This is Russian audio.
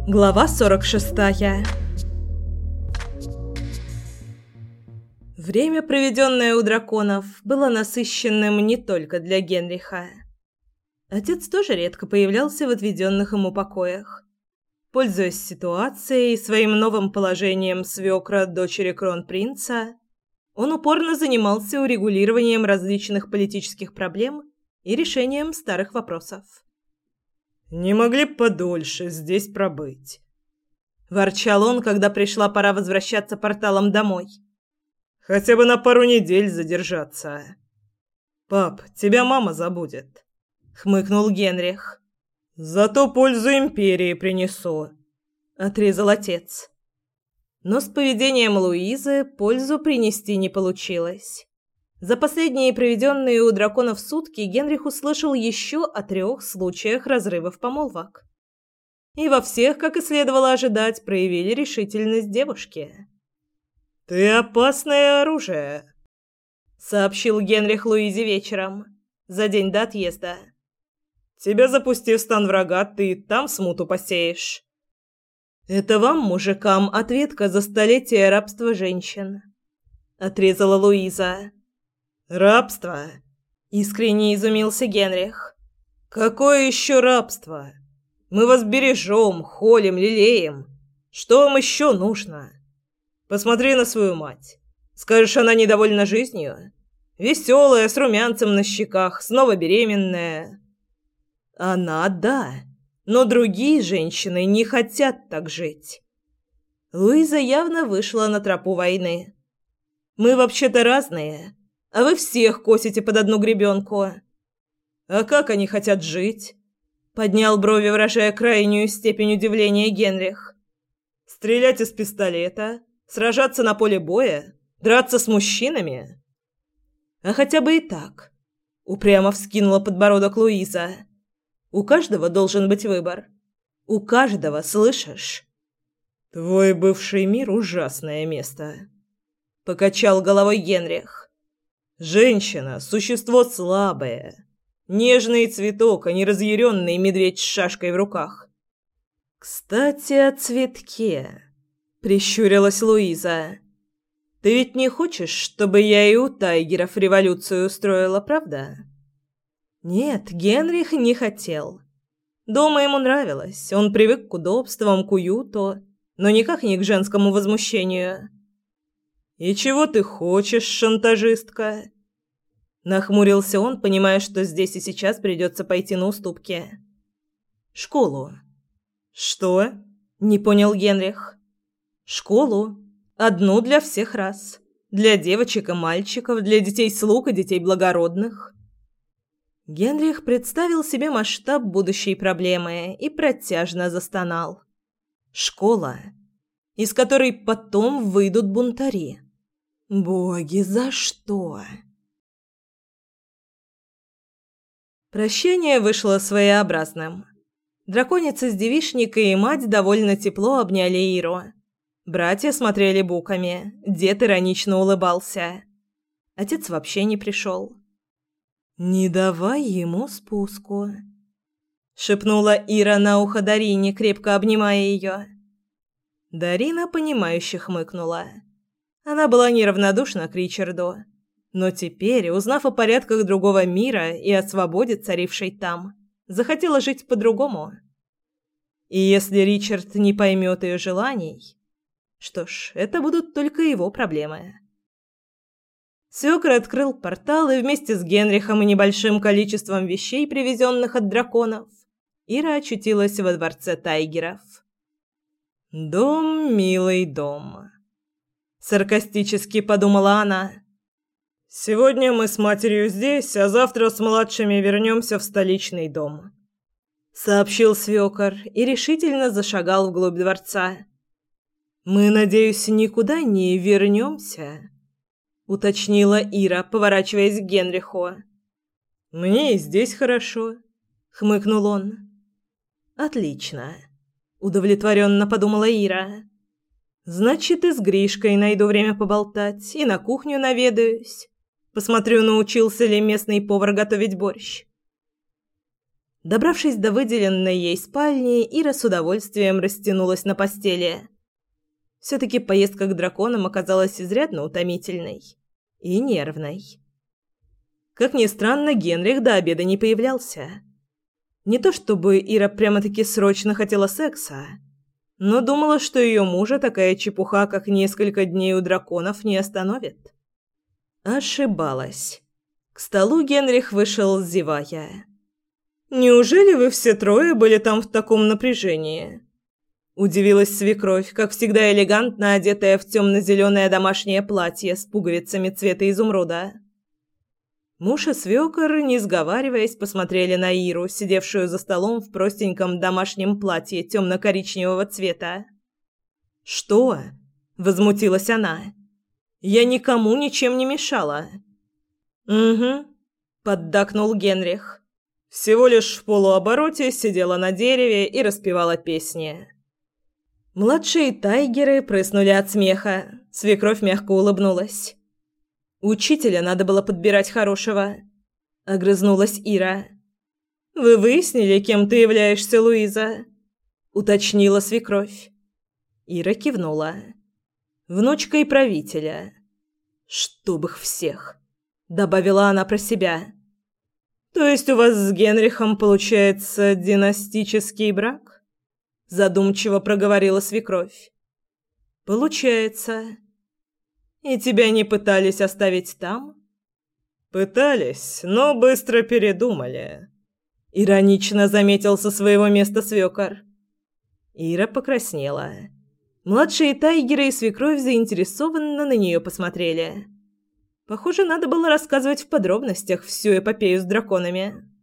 Глава 46. Время, проведенное у драконов, было насыщенным не только для Генриха. Отец тоже редко появлялся в отведенных ему покоях. Пользуясь ситуацией и своим новым положением свекра дочери кронпринца, он упорно занимался урегулированием различных политических проблем и решением старых вопросов. «Не могли б подольше здесь пробыть?» Ворчал он, когда пришла пора возвращаться порталом домой. «Хотя бы на пару недель задержаться. Пап, тебя мама забудет», — хмыкнул Генрих. «Зато пользу империи принесу», — отрезал отец. Но с поведением Луизы пользу принести не получилось. За последние проведенные у драконов сутки Генрих услышал еще о 3 случаях разрывов помолвок. И во всех, как и следовало ожидать, проявили решительность девушки. «Ты опасное оружие», — сообщил Генрих Луизе вечером, за день до отъезда. «Тебя запусти в стан врага, ты там смуту посеешь». «Это вам, мужикам, ответка за столетие рабства женщин», — отрезала Луиза. «Рабство?» — искренне изумился Генрих. «Какое еще рабство? Мы вас бережем, холим, лелеем. Что вам еще нужно? Посмотри на свою мать. Скажешь, она недовольна жизнью? Веселая, с румянцем на щеках, снова беременная». «Она, да. Но другие женщины не хотят так жить». Луиза явно вышла на тропу войны. «Мы вообще-то разные, а вы всех косите под одну гребенку». «А как они хотят жить?» — поднял брови, выражая крайнюю степень удивления Генрих. «Стрелять из пистолета? Сражаться на поле боя? Драться с мужчинами?» «А хотя бы и так», — упрямо вскинула подбородок Луиза. «У каждого должен быть выбор. У каждого, слышишь?» «Твой бывший мир — ужасное место», — покачал головой Генрих. «Женщина — существо слабое. Нежный цветок, а не разъяренный медведь с шашкой в руках». «Кстати, о цветке», — прищурилась Луиза. «Ты ведь не хочешь, чтобы я и у тайгеров революцию устроила, правда?» Нет, Генрих не хотел. Дома ему нравилось, он привык к удобствам, к уюту, но никак не к женскому возмущению. «И чего ты хочешь, шантажистка?» Нахмурился он, понимая, что здесь и сейчас придется пойти на уступки. «Школу». «Что?» — не понял Генрих. «Школу. Одну для всех рас. Для девочек и мальчиков, для детей-слуг и детей благородных». Генрих представил себе масштаб будущей проблемы и протяжно застонал. «Школа, из которой потом выйдут бунтари. Боги, за что?» Прощение вышло своеобразным. Драконица с девичникой и мать довольно тепло обняли Иру. Братья смотрели буками, дед иронично улыбался. Отец вообще не пришел. «Не давай ему спуску», — шепнула Ира на ухо Дарине, крепко обнимая ее. Дарина, понимающе хмыкнула. Она была неравнодушна к Ричарду, но теперь, узнав о порядках другого мира и о свободе, царившей там, захотела жить по-другому. И если Ричард не поймет ее желаний, что ж, это будут только его проблемы. Свекр открыл портал, и вместе с Генрихом и небольшим количеством вещей, привезенных от драконов, Ира очутилась во дворце тайгеров. «Дом, милый дом», — саркастически подумала она. «Сегодня мы с матерью здесь, а завтра с младшими вернемся в столичный дом», — сообщил свекор и решительно зашагал вглубь дворца. «Мы, надеюсь, никуда не вернемся?» — уточнила Ира, поворачиваясь к Генриху. «Мне и здесь хорошо», — хмыкнул он. «Отлично», — удовлетворенно подумала Ира. «Значит, и с Гришкой найду время поболтать, и на кухню наведаюсь. Посмотрю, научился ли местный повар готовить борщ». Добравшись до выделенной ей спальни, Ира с удовольствием растянулась на постели. Все-таки поездка к драконам оказалась изрядно утомительной и нервной. Как ни странно, Генрих до обеда не появлялся. Не то чтобы Ира прямо-таки срочно хотела секса, но думала, что ее мужа такая чепуха, как несколько дней у драконов, не остановит. Ошибалась. К столу Генрих вышел, зевая. «Неужели вы все трое были там в таком напряжении?» Удивилась свекровь, как всегда элегантно одетая в темно-зеленое домашнее платье с пуговицами цвета изумруда. Муж и свекор, не сговариваясь, посмотрели на Иру, сидевшую за столом в простеньком домашнем платье темно-коричневого цвета. «Что?» – возмутилась она. «Я никому ничем не мешала». «Угу», – поддакнул Генрих. Всего лишь в полуобороте сидела на дереве и распевала песни. Младшие тайгеры прыснули от смеха. Свекровь мягко улыбнулась. «Учителя надо было подбирать хорошего», — огрызнулась Ира. «Вы выяснили, кем ты являешься, Луиза?» — уточнила свекровь. Ира кивнула. «Внучкой правителя». «Чтоб их всех», — добавила она про себя. «То есть у вас с Генрихом получается династический брак?» — задумчиво проговорила свекровь. «Получается. И тебя не пытались оставить там?» «Пытались, но быстро передумали», — иронично заметил со своего места свекор. Ира покраснела. Младшие тайгеры и свекровь заинтересованно на нее посмотрели. Похоже, надо было рассказывать в подробностях всю эпопею с драконами.